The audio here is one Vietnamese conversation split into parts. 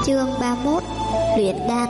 Chương 31. Luyện đan.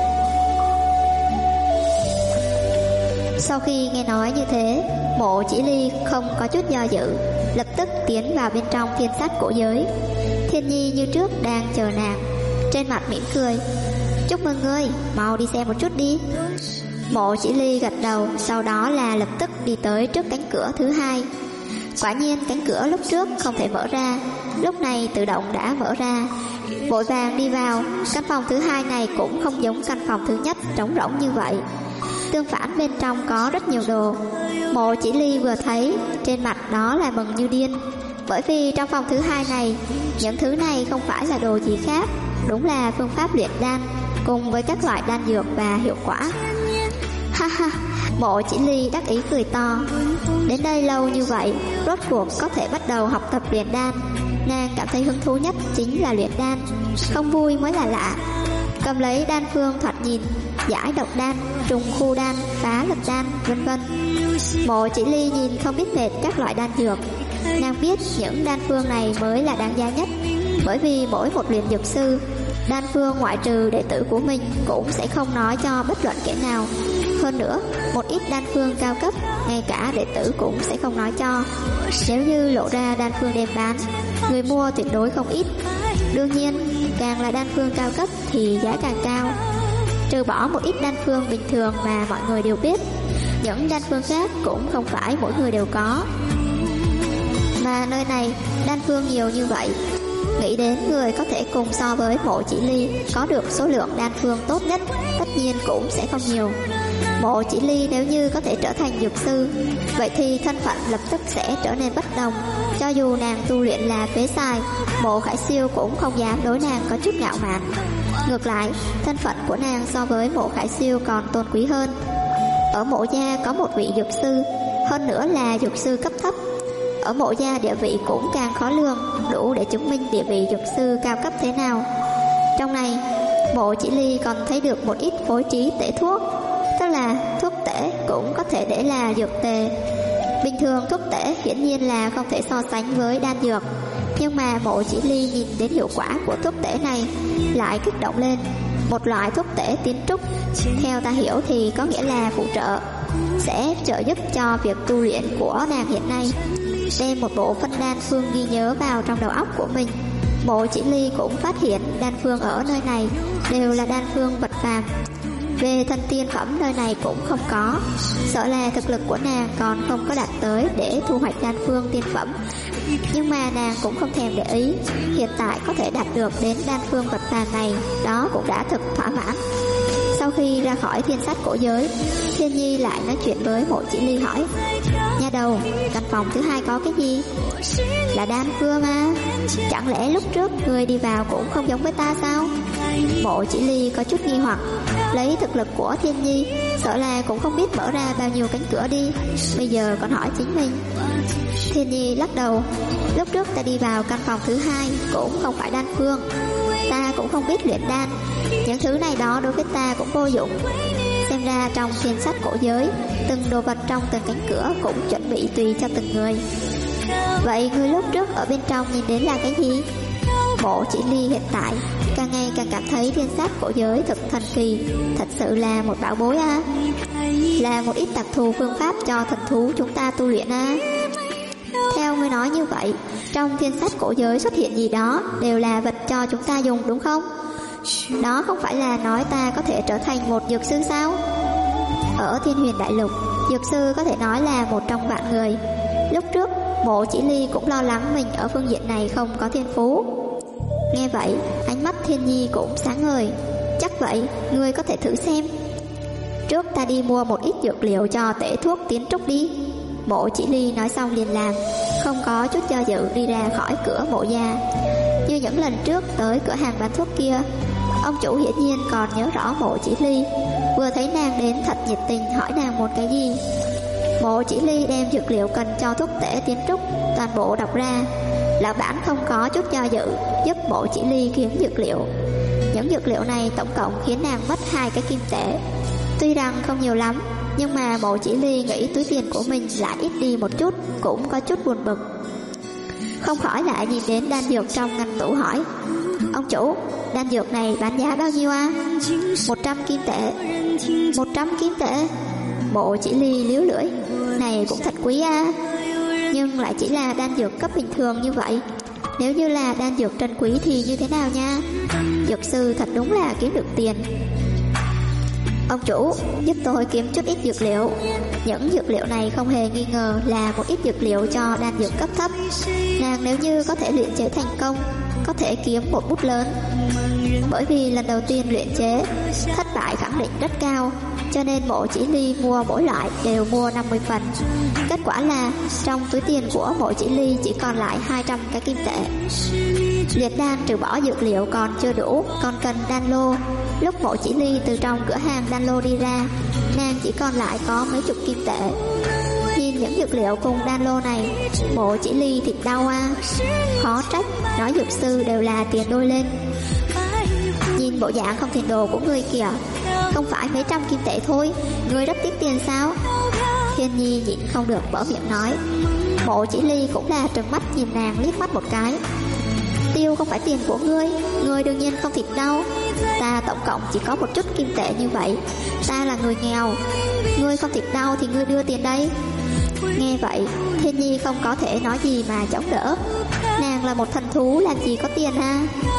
Sau khi nghe nói như thế, Mộ Chỉ Ly không có chút do dự, lập tức tiến vào bên trong thiên sát cổ giới. Thiên Nhi như trước đang chờ nàng, trên mặt mỉm cười. Chúc mừng ngươi, mau đi xem một chút đi. Mộ Chỉ Ly gật đầu, sau đó là lập tức đi tới trước cánh cửa thứ hai. Quả nhiên cánh cửa lúc trước không thể mở ra, lúc này tự động đã mở ra. Vội vàng đi vào. Căn phòng thứ hai này cũng không giống căn phòng thứ nhất trống rỗng như vậy, tương phản bên trong có rất nhiều đồ. Mộ Chỉ Ly vừa thấy, trên mặt đó là mừng như điên, bởi vì trong phòng thứ hai này, những thứ này không phải là đồ gì khác, đúng là phương pháp luyện đan cùng với các loại đan dược và hiệu quả. Ha ha, Mộ Chỉ Ly đắc ý cười to. Đến đây lâu như vậy, rốt cuộc có thể bắt đầu học tập luyện đan. Nàng cảm thấy hứng thú nhất chính là luyện đan, không vui mới là lạ. Cầm lấy đan phương thoạt nhìn, giải độc đan, trùng khu đan, phá lập đan, vân vân. Mộ Chỉ Ly nhìn không biết mệt các loại đan dược. Nàng biết những đan phương này mới là đáng giá nhất, bởi vì mỗi một luyện dược sư, đan phương ngoại trừ đệ tử của mình cũng sẽ không nói cho bất luận kẻ nào. Hơn nữa, một ít đan phương cao cấp, ngay cả đệ tử cũng sẽ không nói cho. Nếu như lộ ra đan phương đem bán, người mua tuyệt đối không ít. Đương nhiên, càng là đan phương cao cấp thì giá càng cao. Trừ bỏ một ít đan phương bình thường mà mọi người đều biết, những đan phương khác cũng không phải mỗi người đều có. Mà nơi này đan phương nhiều như vậy, nghĩ đến người có thể cùng so với Mộ Chỉ Ly có được số lượng đan phương tốt nhất, tất nhiên cũng sẽ không nhiều. Mộ Chỉ Ly nếu như có thể trở thành dược sư, vậy thì thân phận lập tức sẽ trở nên bất đồng. Cho dù nàng tu luyện là phế tài, Mộ Khải Siêu cũng không dám đối nàng có chút ngạo mạn. Ngược lại, thân phận của nàng so với Mộ Khải Siêu còn tôn quý hơn. Ở Mộ gia có một vị dược sư, hơn nữa là dược sư cấp thấp. Ở Mộ gia địa vị cũng càng khó lường, đủ để chứng minh địa vị dược sư cao cấp thế nào. Trong này, Mộ Chỉ Ly còn thấy được một ít phối trí tể thuốc, tức là thuốc tể cũng có thể để là dược tề. Bình thường thuốc tể hiển nhiên là không thể so sánh với đan dược, nhưng mà Mộ Chỉ Ly nhìn đến hiệu quả của thuốc tể này lại kích động lên. Một loại thuốc tể tiến trúc, theo ta hiểu thì có nghĩa là phụ trợ, sẽ trợ giúp cho việc tu luyện của nàng hiện nay. Đem một bộ phân đan phương ghi nhớ vào trong đầu óc của mình, Mộ Chỉ Ly cũng phát hiện đan phương ở nơi này đều là đan phương vật phàm. Về thân tiên phẩm nơi này cũng không có, sợ là thực lực của nàng còn không có đạt tới để thu hoạch đan phương tiên phẩm. Nhưng mà nàng cũng không thèm để ý, hiện tại có thể đạt được đến đan phương vật phàm này, đó cũng đã thực thỏa mãn. Sau khi ra khỏi thiên sát cổ giới, Thiên Nhi lại nói chuyện với Mộ Chỉ Ly hỏi: Nha đầu, căn phòng thứ hai có cái gì? Là đan phương à? Chẳng lẽ lúc trước người đi vào cũng không giống với ta sao? Mộ Chỉ Ly có chút nghi hoặc. Lấy thực lực của Thiên Nhi, sợ là cũng không biết mở ra bao nhiêu cánh cửa đi, bây giờ còn hỏi chính mình. Thiên Nhi lắc đầu. Lúc trước ta đi vào căn phòng thứ hai cũng không phải đan phương, ta cũng không biết luyện đan, những thứ này đó đối với ta cũng vô dụng. Xem ra trong thiên sách cổ giới, từng đồ vật trong từng cánh cửa cũng chuẩn bị tùy cho từng người. Vậy người lúc trước ở bên trong nhìn đến là cái gì? Mộ Chỉ Ly hiện tại càng ngày càng cảm thấy thiên sát cổ giới thật thần kỳ, thật sự là một bảo bối à, là một ít đặc thù phương pháp cho thần thú chúng ta tu luyện à. Theo ngươi nói như vậy, trong thiên sát cổ giới xuất hiện gì đó đều là vật cho chúng ta dùng đúng không? Đó không phải là nói ta có thể trở thành một dược sư sao? Ở Thiên Huyền Đại Lục, dược sư có thể nói là một trong vạn người. Lúc trước Mộ Chỉ Ly cũng lo lắng mình ở phương diện này không có thiên phú. Nghe vậy, ánh mắt Thiên Nhi cũng sáng ngời. Chắc vậy, ngươi có thể thử xem. Trước ta đi mua một ít dược liệu cho tể thuốc tiến trúc đi. Mộ Chỉ Ly nói xong liền làm, không có chút do dự đi ra khỏi cửa Mộ gia. Như những lần trước tới cửa hàng bán thuốc kia, ông chủ hiển nhiên còn nhớ rõ Mộ Chỉ Ly. Vừa thấy nàng đến thật nhiệt tình hỏi nàng một cái gì. Mộ Chỉ Ly đem dược liệu cần cho thuốc tể tiến trúc toàn bộ đọc ra. Lão bản không có chút do dự giúp Mộ Chỉ Ly kiếm dược liệu. Những dược liệu này tổng cộng khiến nàng mất 2 cái kim tệ. Tuy rằng không nhiều lắm, nhưng mà Mộ Chỉ Ly nghĩ túi tiền của mình lại ít đi một chút, cũng có chút buồn bực. Không khỏi lại nhìn đến đan dược trong ngăn tủ hỏi: Ông chủ, đan dược này bán giá bao nhiêu à? 100 kim tệ. 100 kim tệ? Mộ Chỉ Ly liếu lưỡi. Này cũng thật quý à. Nhưng lại chỉ là đan dược cấp bình thường như vậy. Nếu như là đan dược trân quý thì như thế nào nha? Dược sư thật đúng là kiếm được tiền. Ông chủ, giúp tôi kiếm chút ít dược liệu. Những dược liệu này không hề nghi ngờ là một ít dược liệu cho đan dược cấp thấp. Nàng nếu như có thể luyện chế thành công, có thể kiếm một bút lớn. Bởi vì lần đầu tiên luyện chế, thất bại khẳng định rất cao, cho nên Mộ Chỉ Ly mua mỗi loại đều mua 50 phần. Kết quả là trong túi tiền của Mộ Chỉ Ly chỉ còn lại 200 cái kim tệ. Luyện đan trừ bỏ dược liệu còn chưa đủ, còn cần đan lô. Lúc Mộ Chỉ Ly từ trong cửa hàng đan lô đi ra, nàng chỉ còn lại có mấy chục kim tệ. Nhìn những dược liệu cùng đan lô này, Mộ Chỉ Ly thịt đau à. Khó trách nói dược sư đều là tiền đôi lên. Nhìn bộ dạng không tiền đồ của ngươi kìa, không phải mấy trăm kim tệ thôi, ngươi rất tiếc tiền sao? Thiên Nhi nhịn không được mở miệng nói. Mộ Chỉ Ly cũng là trừng mắt nhìn nàng liếc mắt một cái. Tiêu không phải tiền của ngươi, ngươi đương nhiên không thịt đâu. Ta tổng cộng chỉ có một chút kim tệ như vậy, ta là người nghèo. Ngươi không thịt đau thì ngươi đưa tiền đây. Nghe vậy, Thiên Nhi không có thể nói gì mà chống đỡ. Nàng là một thần thú làm gì có tiền ha.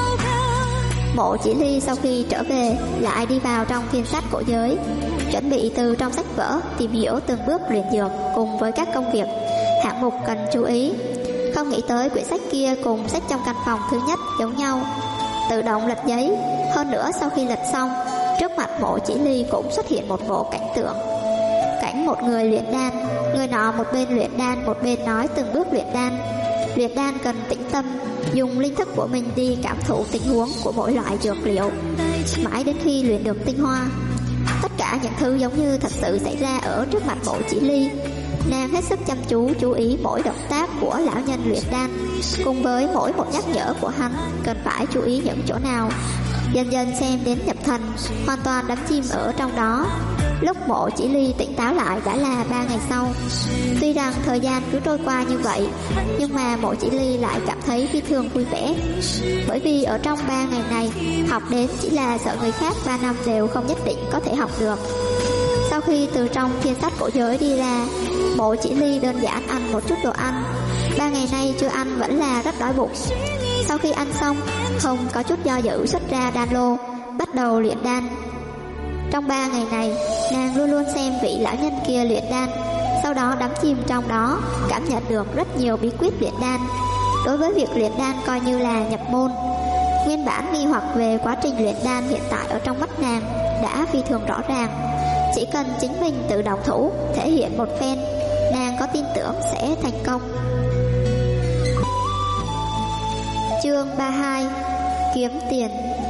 Mộ Chỉ Ly sau khi trở về lại đi vào trong thiên sách cổ giới, chuẩn bị từ trong sách vở tìm hiểu từng bước luyện dược cùng với các công việc, hạng mục cần chú ý. Không nghĩ tới quyển sách kia cùng sách trong căn phòng thứ nhất giống nhau, tự động lật giấy. Hơn nữa sau khi lật xong, trước mặt Mộ Chỉ Ly cũng xuất hiện một bộ cảnh tượng. Cảnh một người luyện đan, người nọ một bên luyện đan một bên nói từng bước luyện đan. Luyện đan cần tĩnh tâm, dùng linh thức của mình đi cảm thụ tình huống của mỗi loại dược liệu, mãi đến khi luyện được tinh hoa. Tất cả những thứ giống như thật sự xảy ra ở trước mặt Mộ Chỉ Ly. Nàng hết sức chăm chú ý mỗi động tác của lão nhân luyện đan, cùng với mỗi một nhắc nhở của hắn cần phải chú ý những chỗ nào. Dần dần xem đến nhập thần, hoàn toàn đắm chìm ở trong đó. Lúc Mộ Chỉ Ly tỉnh táo lại đã là 3 ngày sau. Tuy rằng thời gian cứ trôi qua như vậy, nhưng mà Mộ Chỉ Ly lại cảm thấy phi thường vui vẻ. Bởi vì ở trong 3 ngày này, học đến chỉ là sợ người khác 3 năm đều không nhất định có thể học được. Sau khi từ trong thiên sách cổ giới đi ra, Mộ Chỉ Ly đơn giản ăn một chút đồ ăn. 3 ngày nay chưa ăn vẫn là rất đói bụng. Sau khi ăn xong, không có chút do dự xuất ra đan lô, bắt đầu luyện đan. Trong 3 ngày này, nàng luôn luôn xem vị lão nhân kia luyện đan, sau đó đắm chìm trong đó, cảm nhận được rất nhiều bí quyết luyện đan. Đối với việc luyện đan coi như là nhập môn. Nguyên bản nghi hoặc về quá trình luyện đan hiện tại ở trong mắt nàng đã phi thường rõ ràng. Chỉ cần chính mình tự động thủ, thể hiện một phen, nàng có tin tưởng sẽ thành công. Chương 32: Kiếm tiền.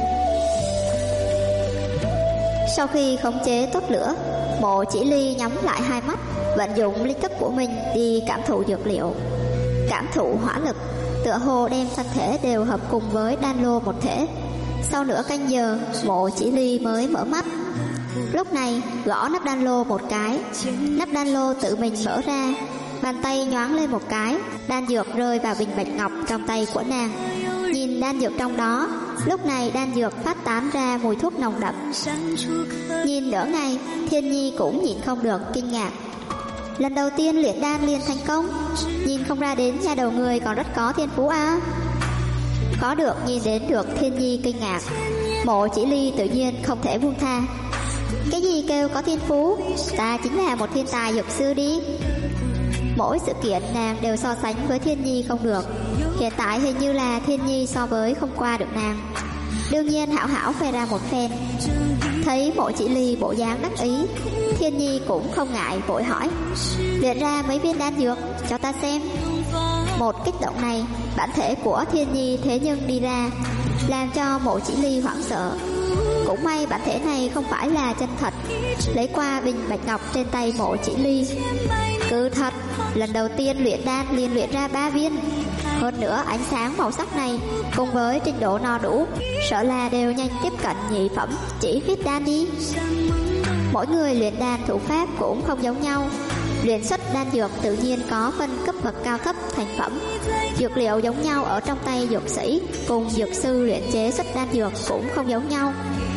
Sau khi khống chế tốt lửa, Mộ Chỉ Ly nhắm lại hai mắt, vận dụng linh thức của mình đi cảm thụ dược liệu. Cảm thụ hỏa lực, tựa hồ đem thân thể đều hợp cùng với đan lô một thể. Sau nửa canh giờ, Mộ Chỉ Ly mới mở mắt. Lúc này gõ nắp đan lô một cái, nắp đan lô tự mình mở ra. Bàn tay nhoáng lên một cái, đan dược rơi vào bình bạch ngọc trong tay của nàng. Nhìn đan dược trong đó, lúc này đan dược phát tán ra mùi thuốc nồng đậm. Nhìn nửa ngày, Thiên Nhi cũng nhịn không được kinh ngạc. Lần đầu tiên luyện đan liền thành công, nhìn không ra đến nhà đầu người còn rất có thiên phú à. Có được nhìn đến được Thiên Nhi kinh ngạc, Mộ Chỉ Ly tự nhiên không thể buông tha. Cái gì kêu có thiên phú, ta chính là một thiên tài dược sư đi. Mỗi sự kiện nàng đều so sánh với Thiên Nhi không được. Hiện tại hình như là Thiên Nhi so với không qua được nàng. Đương nhiên hảo hảo khoe ra một phen. Thấy Mộ Chỉ Ly bộ dáng đắc ý, Thiên Nhi cũng không ngại vội hỏi: luyện ra mấy viên đan dược cho ta xem. Một kích động này, bản thể của Thiên Nhi thế nhưng đi ra, làm cho Mộ Chỉ Ly hoảng sợ. Cũng may bản thể này không phải là chân thật. Lấy qua bình bạch ngọc trên tay Mộ Chỉ Ly, cứ thật, lần đầu tiên luyện đan liền luyện ra 3 viên. Hơn nữa ánh sáng màu sắc này cùng với trình độ no đủ, sợ là đều nhanh tiếp cận nhị phẩm chỉ huyết đan đi. Mỗi người luyện đan thủ pháp cũng không giống nhau. Luyện xuất đan dược tự nhiên có phân cấp bậc cao thấp thành phẩm. Dược liệu giống nhau ở trong tay dược sĩ, cùng dược sư luyện chế xuất đan dược cũng không giống nhau.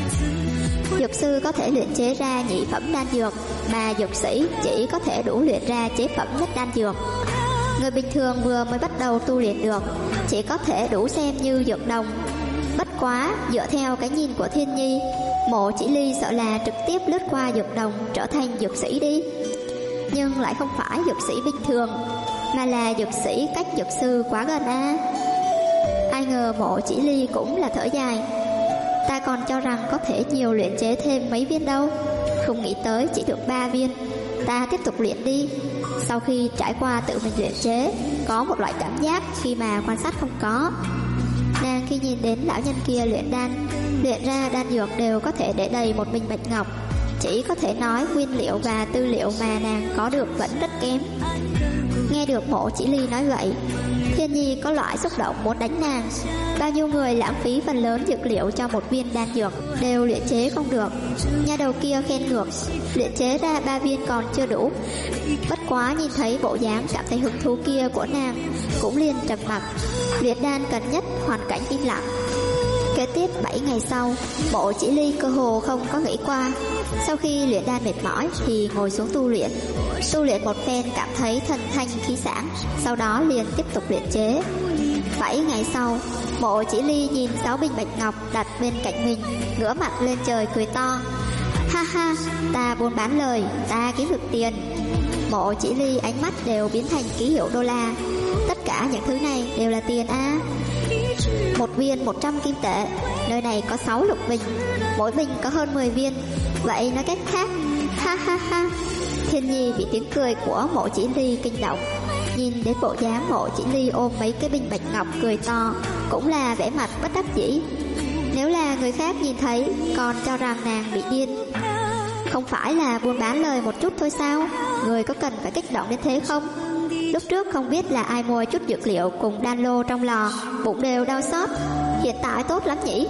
Dược sư có thể luyện chế ra nhị phẩm đan dược, mà dược sĩ chỉ có thể đủ luyện ra chế phẩm nhất đan dược. Người bình thường vừa mới bắt đầu tu luyện được, chỉ có thể đủ xem như dược đồng. Bất quá, dựa theo cái nhìn của Thiên Nhi, Mộ Chỉ Ly sợ là trực tiếp lướt qua dược đồng trở thành dược sĩ đi. Nhưng lại không phải dược sĩ bình thường, mà là dược sĩ cách dược sư quá gần a. Ai ngờ Mộ Chỉ Ly cũng là thở dài. Ta còn cho rằng có thể nhiều luyện chế thêm mấy viên đâu, không nghĩ tới chỉ được 3 viên. Ta tiếp tục luyện đi. Sau khi trải qua tự mình luyện chế, có một loại cảm giác khi mà quan sát không có. Nàng khi nhìn đến lão nhân kia luyện ra đan dược đều có thể để đầy một bình bạch ngọc, chỉ có thể nói nguyên liệu và tư liệu mà nàng có được vẫn rất kém. Nghe được Mộ Chỉ Ly nói vậy, Thiên Nhi có loại xúc động muốn đánh nàng. Bao nhiêu người lãng phí phần lớn dược liệu cho một viên đan dược đều luyện chế không được. Nhà đầu kia khen ngược, luyện chế ra 3 viên còn chưa đủ. Bất quá nhìn thấy bộ dáng cảm thấy hứng thú kia của nàng, cũng liền trầm mặc. Luyện đan cần nhất hoàn cảnh im lặng. Kế tiếp 7 ngày sau, Mộ Chỉ Ly cơ hồ không có nghỉ qua. Sau khi luyện đan mệt mỏi thì ngồi xuống tu luyện. Tu luyện một phen cảm thấy thần thanh khí sảng, sau đó liền tiếp tục luyện chế. 7 ngày sau, Mộ Chỉ Ly nhìn 6 bình bạch ngọc đặt bên cạnh mình, ngửa mặt lên trời cười to. Ha ha, ta buôn bán lời, ta kiếm được tiền. Mộ Chỉ Ly ánh mắt đều biến thành ký hiệu đô la. Tất cả những thứ này đều là tiền a. Một viên 100 kim tệ, nơi này có 6 lục bình, mỗi bình có hơn 10 viên. Vậy nói cách khác, ha ha ha. Thiên Nhi bị tiếng cười của Mộ Chỉ Ly kinh động. Nhìn đến bộ dáng Mộ Chỉ Ly ôm mấy cái bình bạch ngọc cười to, cũng là vẻ mặt bất đắc dĩ. Nếu là người khác nhìn thấy, còn cho rằng nàng bị điên. Không phải là buôn bán lời một chút thôi sao? Người có cần phải kích động đến thế không? Lúc trước không biết là ai mua chút dược liệu cùng đan lô trong lò, bụng đều đau xót. Hiện tại tốt lắm nhỉ?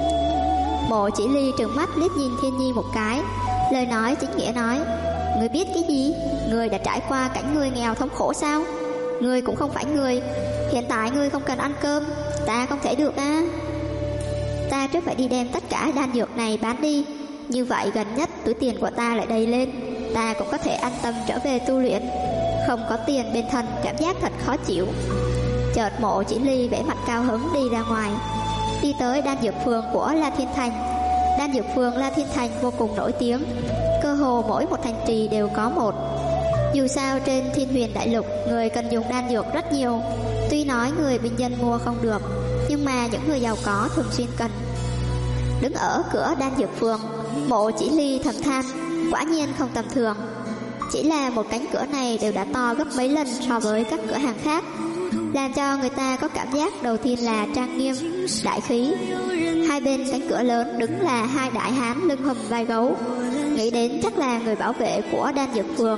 Mộ Chỉ Ly trừng mắt liếc nhìn Thiên Nhi một cái, lời nói chính nghĩa nói. Người biết cái gì? Người đã trải qua cảnh người nghèo thống khổ sao? Người cũng không phải người. Hiện tại người không cần ăn cơm, ta không thể được a. Ta trước phải đi đem tất cả đan dược này bán đi, như vậy gần nhất túi tiền của ta lại đầy lên, ta cũng có thể an tâm trở về tu luyện. Không có tiền bên thân cảm giác thật khó chịu. Chợt Mộ Chỉ Ly vẻ mặt cao hứng đi ra ngoài, đi tới đan dược phường của La Thiên Thành. Đan dược phường La Thiên Thành vô cùng nổi tiếng, cơ hồ mỗi một thành trì đều có một. Dù sao trên Thiên Huyền Đại Lục người cần dùng đan dược rất nhiều. Tuy nói người bình dân mua không được, nhưng mà những người giàu có thường xuyên cần. Đứng ở cửa đan dược phường, Mộ Chỉ Ly thầm than, quả nhiên không tầm thường. Chỉ là một cánh cửa này đều đã to gấp mấy lần so với các cửa hàng khác, làm cho người ta có cảm giác đầu tiên là trang nghiêm, đại khí. Hai bên cánh cửa lớn đứng là hai đại hán lưng hùm vai gấu, nghĩ đến chắc là người bảo vệ của đan dược phường.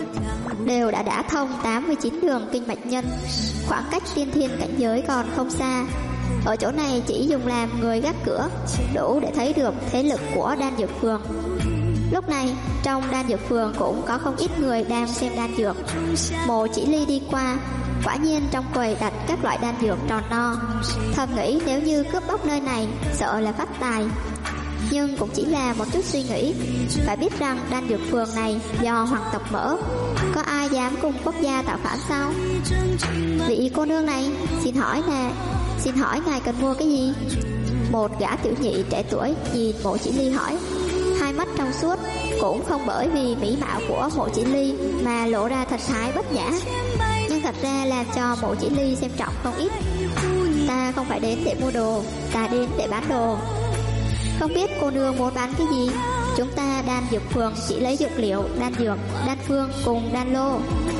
Đều đã thông 89 đường kinh mạch nhân, khoảng cách tiên thiên cảnh giới còn không xa. Ở chỗ này chỉ dùng làm người gác cửa, đủ để thấy được thế lực của đan dược phường. Lúc này trong đan dược phường cũng có không ít người đang xem đan dược. Mộ Chỉ Ly đi qua, quả nhiên trong quầy đặt các loại đan dược tròn no. Thầm nghĩ nếu như cướp bóc nơi này sợ là phát tài, nhưng cũng chỉ là một chút suy nghĩ. Phải biết rằng đan dược phường này do hoàng tộc mở, có ai dám cùng quốc gia tạo phản sao? Vị cô nương này, xin hỏi ngài cần mua cái gì? Một gã tiểu nhị trẻ tuổi nhìn Mộ Chỉ Ly hỏi, hai mắt trong suốt, cũng không bởi vì mỹ mạo của Mộ Chỉ Ly mà lộ ra thần thái bất nhã, nhưng thật ra làm cho Mộ Chỉ Ly xem trọng không ít. Ta không phải đến để mua đồ, ta đến để bán đồ. Không biết cô nương muốn bán cái gì? Chúng ta đan dược phường chỉ lấy dược liệu, đan dược, đan phương cùng đan lô.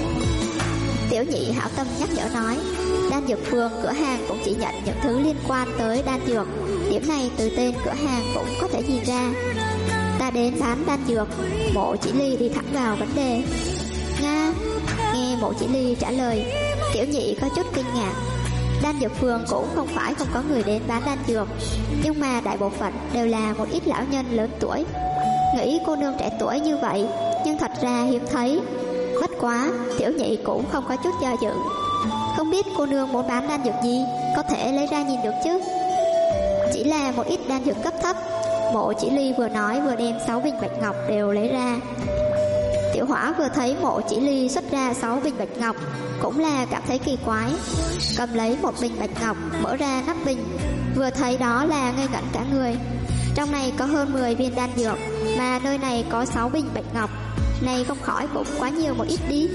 Tiểu nhị hảo tâm nhắc nhở nói, đan dược phường cửa hàng cũng chỉ nhận những thứ liên quan tới đan dược. Điểm này từ tên cửa hàng cũng có thể nhìn ra. Ta đến bán đan dược. Mộ Chỉ Ly đi thẳng vào vấn đề. Nga. Nghe Mộ Chỉ Ly trả lời, tiểu nhị có chút kinh ngạc. Đan dược phường cũng không phải không có người đến bán đan dược, nhưng mà đại bộ phận đều là một ít lão nhân lớn tuổi. Nghĩ cô nương trẻ tuổi như vậy, nhưng thật ra hiếm thấy. Bất quá, Tiểu Nhị cũng không có chút do dự. Không biết cô nương muốn bán đan dược gì, có thể lấy ra nhìn được chứ? Chỉ là một ít đan dược cấp thấp. Mộ Chỉ Ly vừa nói vừa đem 6 bình bạch ngọc đều lấy ra. Tiểu Hỏa vừa thấy Mộ Chỉ Ly xuất ra 6 bình bạch ngọc cũng là cảm thấy kỳ quái. Cầm lấy một bình bạch ngọc, mở ra nắp bình, vừa thấy đó là ngây ngẩn cả người. Trong này có hơn 10 viên đan dược, mà nơi này có 6 bình bạch ngọc, này không khỏi cũng quá nhiều một ít đi.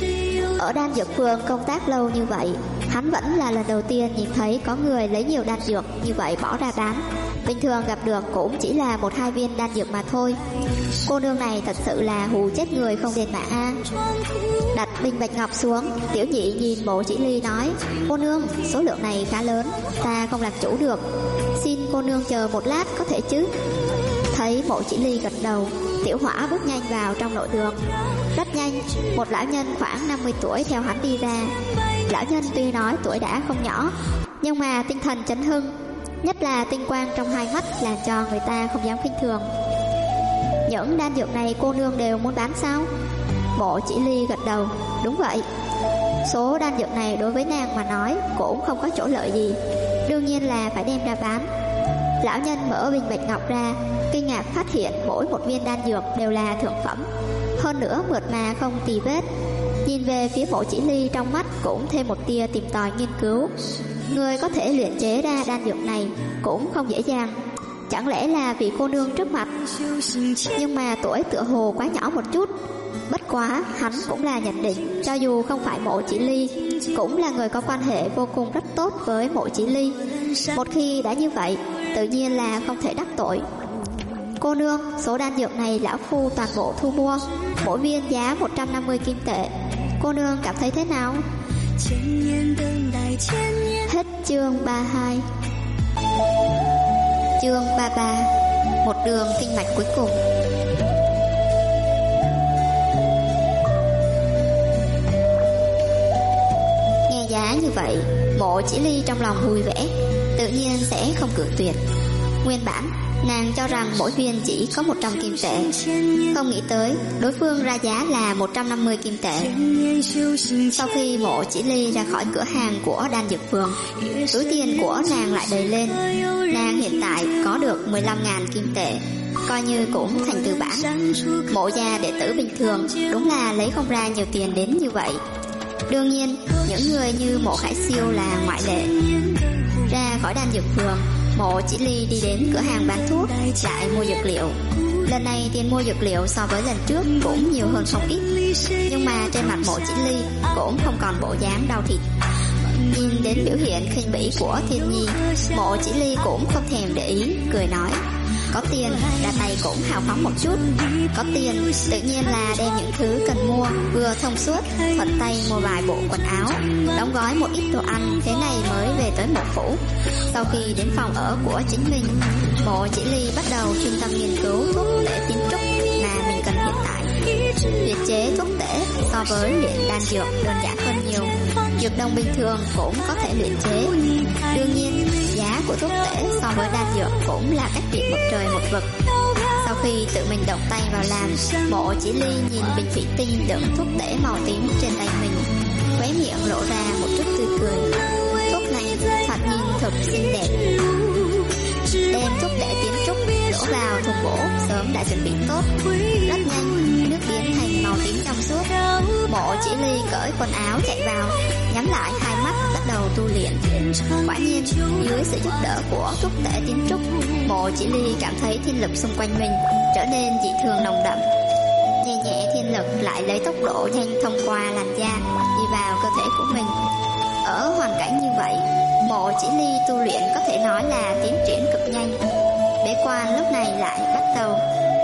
Ở đan dược phường công tác lâu như vậy, hắn vẫn là lần đầu tiên nhìn thấy có người lấy nhiều đan dược như vậy bỏ ra bán. Bình thường gặp được cũng chỉ là 1-2 viên đan dược mà thôi. Cô nương này thật sự là hù chết người không đền mạng a. Đặt bình bạch ngọc xuống, Tiểu Nhị nhìn Mộ Chỉ Ly nói: cô nương, số lượng này khá lớn, ta không làm chủ được, xin cô nương chờ một lát có thể chứ? Thấy Mộ Chỉ Ly gật đầu, Tiểu Hỏa bước nhanh vào trong nội đường. Rất nhanh, một lão nhân khoảng 50 tuổi theo hắn đi ra. Lão nhân tuy nói tuổi đã không nhỏ, nhưng mà tinh thần chấn hưng, nhất là tinh quang trong hai mắt làm cho người ta không dám khinh thường. Những đan dược này cô nương đều muốn bán sao? Mộ Chỉ Ly gật đầu, đúng vậy. Số đan dược này đối với nàng mà nói cũng không có chỗ lợi gì, đương nhiên là phải đem ra bán. Lão nhân mở bình bạch ngọc ra, kinh ngạc phát hiện mỗi một viên đan dược đều là thượng phẩm, hơn nữa mượt mà không tì vết. Nhìn về phía Mộ Chỉ Ly, trong mắt cũng thêm một tia tìm tòi nghiên cứu. Người có thể luyện chế ra đan dược này cũng không dễ dàng, chẳng lẽ là vị cô nương trước mặt? Nhưng mà tuổi tựa hồ quá nhỏ một chút. Bất quá hắn cũng là nhận định, cho dù không phải Mộ Chỉ Ly, cũng là người có quan hệ vô cùng rất tốt với Mộ Chỉ Ly. Một khi đã như vậy, tự nhiên là không thể đắc tội. Cô nương, số đan dược này lão phu toàn bộ thu mua, mỗi viên giá 150 kim tệ. Cô nương cảm thấy thế nào? Hết chương 32. Chương 33. Một đường kinh mạch cuối cùng. Nghe giá như vậy, Mộ Chỉ Ly trong lòng vui vẻ, tự nhiên sẽ không cự tuyệt. Nguyên bản nàng cho rằng mỗi viên chỉ có 100 kim tệ, không nghĩ tới đối phương ra giá là 150 kim tệ. Sau khi Mộ Chỉ Ly ra khỏi cửa hàng của đan dược phường, túi tiền của nàng lại đầy lên. Nàng hiện tại có được 15.000 kim tệ, coi như cũng thành tư bản. Mộ gia đệ tử bình thường đúng là lấy không ra nhiều tiền đến như vậy. Đương nhiên, những người như Mộ Khải Siêu là ngoại lệ. Ra khỏi đan dược phường, Mộ Chỉ Ly đi đến cửa hàng bán thuốc lại mua dược liệu. Lần này tiền mua dược liệu so với lần trước cũng nhiều hơn không ít, nhưng mà trên mặt Mộ Chỉ Ly cũng không còn bộ dáng đau thịt. Nhìn đến biểu hiện khinh bỉ của Thiên Nhi, Mộ Chỉ Ly cũng không thèm để ý, cười nói: có tiền ra tay cũng hào phóng một chút. Có tiền tự nhiên là đem những thứ cần mua vừa thông suốt, thuận tay mua vài bộ quần áo, đóng gói một ít đồ ăn, thế này mới về tới Mộ phủ. Sau khi đến phòng ở của chính mình, Mộ Chỉ Ly bắt đầu chuyên tâm nghiên cứu thuốc tể tiến trúc mà mình cần hiện tại. Luyện chế thuốc tể so với luyện đan dược đơn giản hơn nhiều, dược đồng bình thường cũng có thể luyện chế. Đương nhiên, giá của thuốc tể so với đan dược cũng là cách biệt một trời một vực. Sau khi tự mình động tay vào làm, Mộ Chỉ Ly nhìn bình thủy tinh đựng thuốc tể màu tím trên tay mình, khóe miệng lộ ra một chút tươi cười. Thuốc này thoạt nhìn thật xinh đẹp. Đem thuốc tể tiến trúc đổ vào thùng gỗ sớm đã chuẩn bị tốt. Rất nhanh, nước biến thành màu tím trong suốt. Mộ Chỉ Ly cởi quần áo chạy vào, nhắm lại hai mắt bắt đầu tu luyện. Quả nhiên, dưới sự giúp đỡ của thuốc tể tiến trúc, Mộ Chỉ Ly cảm thấy thiên lực xung quanh mình trở nên dị thường nồng đậm. Nhẹ nhẹ thiên lực lại lấy tốc độ nhanh thông qua làn da đi vào cơ thể của mình. Ở hoàn cảnh như vậy, Mộ Chỉ Ly tu luyện có thể nói là tiến triển cực nhanh. Bế quan lúc này lại bắt đầu.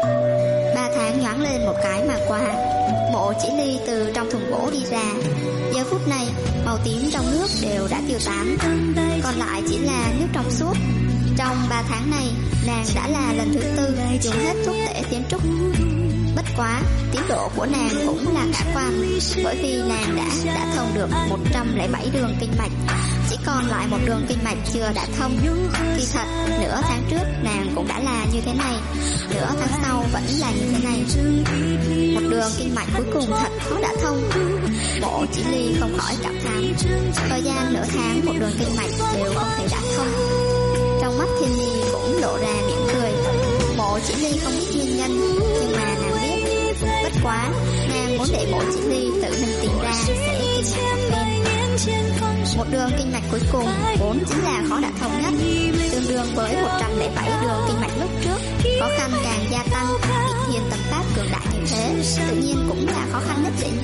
3 tháng nhoáng lên một cái mà qua, Mộ Chỉ Ly từ trong thùng gỗ đi ra. Giờ phút này, màu tím trong nước đều đã tiêu tán, còn lại chỉ là nước trong suốt. Trong 3 tháng này, nàng đã là lần thứ 4 dùng hết thuốc tể tiến trúc. Bất quá, tiến độ của nàng cũng là khả quan, bởi vì nàng đã thông được 107 đường kinh mạch, chỉ còn lại một đường kinh mạch chưa đã thông. Kỳ thật, nửa tháng trước nàng cũng đã là như thế này, nửa tháng sau vẫn là như thế này. Một đường kinh mạch cuối cùng thật khó đã thông. Mộ Chỉ Ly không khỏi cảm thán, thời gian nửa tháng một đường kinh mạch đều không thể đã thông. Trong mắt Thiên Nhi cũng lộ ra miệng cười. Mộ Chỉ Ly không biết nguyên nhân, nhưng mà nàng biết. Bất quá, nàng muốn để Mộ Chỉ Ly tự mình tìm ra sẽ kinh ngạc một bên. Một đường kinh mạch cuối cùng vốn chính là khó đạt thông nhất, tương đương với 107 đường kinh mạch lúc trước. Khó khăn càng gia tăng, Định Thiên Tâm Pháp cường đại như thế, tự nhiên cũng là khó khăn nhất định.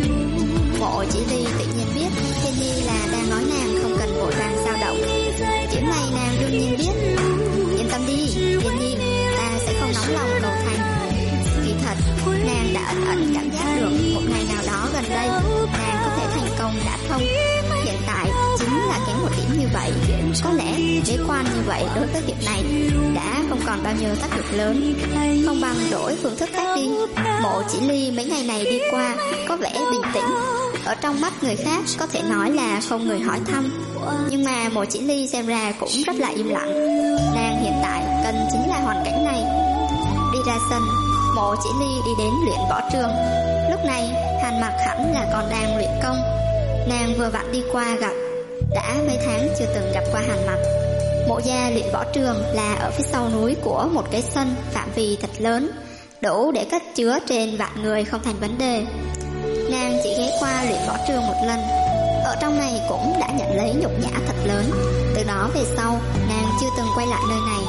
Mộ Chỉ Ly tự nhiên biết Thiên Nhi là đang nói nàng không cần vội vàng dao động. Điểm này nàng đương nhiên biết. Yên tâm đi, Thiên Nhi, ta sẽ không nóng lòng cầu thành. Kỳ thật, nàng đã ẩn cảm giác được một ngày nào đó gần đây nàng có thể thành công đã thông. Hiện tại chính là kém một điểm như vậy. Có lẽ bế quan như vậy đối với việc này đã không còn bao nhiêu tác dụng lớn. Không bằng đổi phương thức khác đi. Mộ Chỉ Ly mấy ngày này đi qua có vẻ bình tĩnh, ở trong mắt người khác có thể nói là không người hỏi thăm, nhưng mà Mộ Chỉ Ly xem ra cũng rất là im lặng. Nàng hiện tại cần chính là hoàn cảnh này. Đi ra sân, Mộ Chỉ Ly đi đến luyện võ trường. Lúc này Hàn Mặc hẳn là còn đang luyện công. Nàng vừa vặn đi qua gặp, đã mấy tháng chưa từng gặp qua Hàn Mặc. Mộ gia luyện võ trường là ở phía sau núi của một cái sân phạm vi thật lớn, đủ để cất chứa trên vạn người không thành vấn đề. Nàng chỉ ghé qua luyện võ trường một lần, ở trong này cũng đã nhận lấy nhục nhã thật lớn. Từ đó về sau nàng chưa từng quay lại nơi này.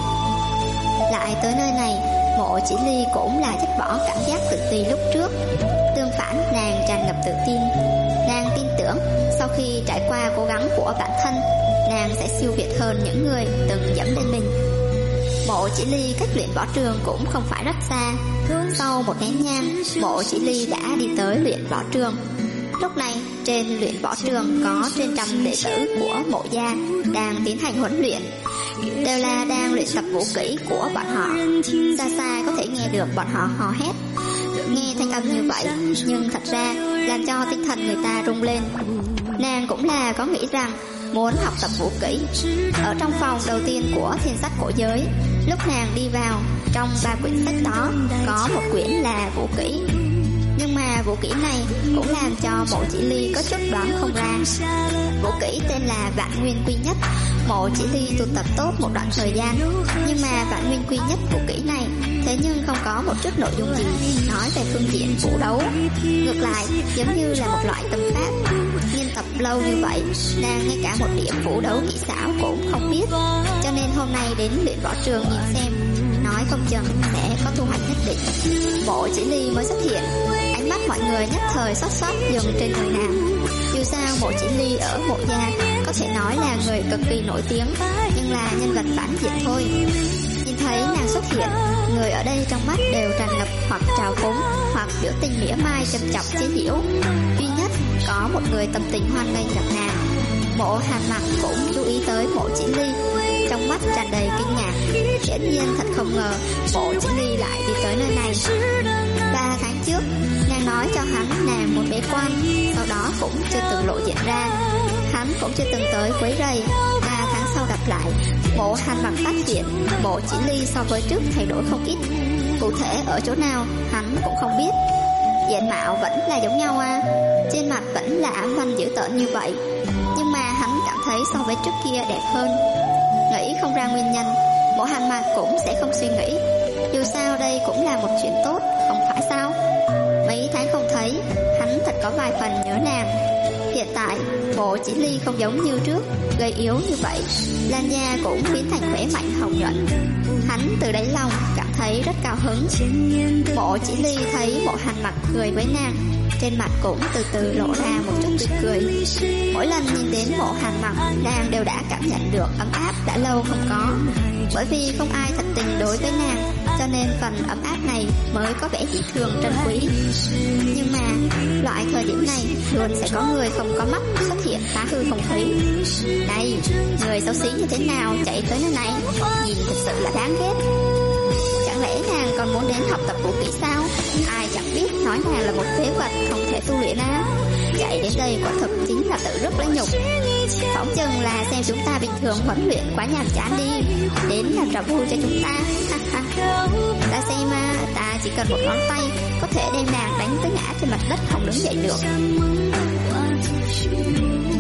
Lại tới nơi này, Mộ Chỉ Ly cũng là dứt bỏ cảm giác tự ti lúc trước. Tương phản, nàng tràn ngập tự tin. Nàng tin tưởng sau khi trải qua cố gắng của bản thân, nàng sẽ siêu việt hơn những người từng dẫm lên mình. Mộ Chỉ Ly cách luyện võ trường cũng không phải rất xa. Sau một nén nhang, Mộ Chỉ Ly đã đi tới luyện võ trường. Lúc này trên luyện võ trường có trên trăm đệ tử của Mộ gia đang tiến hành huấn luyện, đều là đang luyện tập vũ kỹ của bọn họ. Xa xa có thể nghe được bọn họ hò hét. Nghe thanh âm như vậy, nhưng thật ra làm cho tinh thần người ta rung lên. Nàng cũng là có nghĩ rằng muốn học tập vũ kỹ. Ở trong phòng đầu tiên của Thiên Sách Cổ Giới, lúc nàng đi vào, trong 3 quyển sách đó có một quyển là vũ kỹ. Nhưng mà vũ kỹ này cũng làm cho Mộ Chỉ Ly có chút đoán không ra. Vũ kỹ tên là Vạn Nguyên Quy Nhất. Mộ Chỉ Ly tu tập tốt một đoạn thời gian, nhưng mà Vạn Nguyên Quy Nhất vũ kỹ này thế nhưng không có một chút nội dung gì nói về phương diện vũ đấu. Ngược lại giống như là một loại tâm pháp. Nghiên tập lâu như vậy, nàng ngay cả một điểm vũ đấu kỹ xảo cũng không biết. Cho nên hôm nay đến luyện võ trường nhìn xem, nói không chừng sẽ có thu hoạch nhất định. Mộ Chỉ Ly mới xuất hiện, ánh mắt mọi người nhất thời xót xót dừng trên người nàng. Dù sao Mộ Chỉ Ly ở Mộ gia có thể nói là người cực kỳ nổi tiếng, nhưng là nhân vật phản diện thôi. Nhìn thấy nàng xuất hiện, người ở đây trong mắt đều tràn ngập hoặc trào phúng, hoặc biểu tình mỉa mai châm chọc chế giễu. Duy nhất có một người tâm tình hoan nghênh gặp nàng. Mộ Hàn Mặc cũng chú ý tới Mộ Chỉ Ly, trong mắt tràn đầy kinh ngạc. Hiển nhiên thật không ngờ Mộ Chỉ Ly lại đi tới nơi này. 3 tháng trước, nàng nói cho hắn nàng muốn bế quan, sau đó cũng chưa từng lộ diện ra. Hắn cũng chưa từng tới quấy rầy. 3 tháng sau gặp lại, Mộ Hàn Mặc phát hiện Mộ Chỉ Ly so với trước thay đổi không ít. Cụ thể ở chỗ nào hắn cũng không biết. Diện mạo vẫn là giống nhau à, trên mặt vẫn là ám văn dữ tợn như vậy, nhưng mà hắn cảm thấy so với trước kia đẹp hơn. Nghĩ không ra nguyên nhân, Mộ Hàn Mặc cũng sẽ không suy nghĩ. Dù sao đây cũng là một chuyện tốt, không phải sao? Mấy tháng không thấy, hắn thật có vài phần nhớ nàng. Hiện tại Mộ Chỉ Ly không giống như trước gầy yếu như vậy, làn da cũng biến thành khỏe mạnh hồng nhuận. Hắn từ đáy lòng cảm thấy rất cao hứng. Mộ Chỉ Ly thấy Mộ Hàn Mặc cười với nàng, trên mặt cũng từ từ lộ ra một chút tươi cười. Mỗi lần nhìn đến Mộ Hàn Mặc, nàng đều đã cảm nhận được ấm áp đã lâu không có. Bởi vì không ai thật tình đối với nàng, cho nên phần ấm áp này mới có vẻ dị thường trân quý. Nhưng mà loại thời điểm này luôn sẽ có người không có mắt xuất hiện phá hư không khí. Này, người xấu xí như thế nào chạy tới nơi này, nhìn thật sự là đáng ghét. Chẳng lẽ nàng còn muốn đến học tập vũ kỹ sao? Ai chẳng nói nàng là một phế vật không thể tu luyện á. Chạy đến đây quả thực chính là tự rất lấy nhục. Phỏng chừng là xem chúng ta bình thường huấn luyện quá nhàm chán đi, đến làm trò vui cho chúng ta. Ta xem ta chỉ cần một ngón tay có thể đem nàng đánh tới ngã trên mặt đất không đứng dậy được.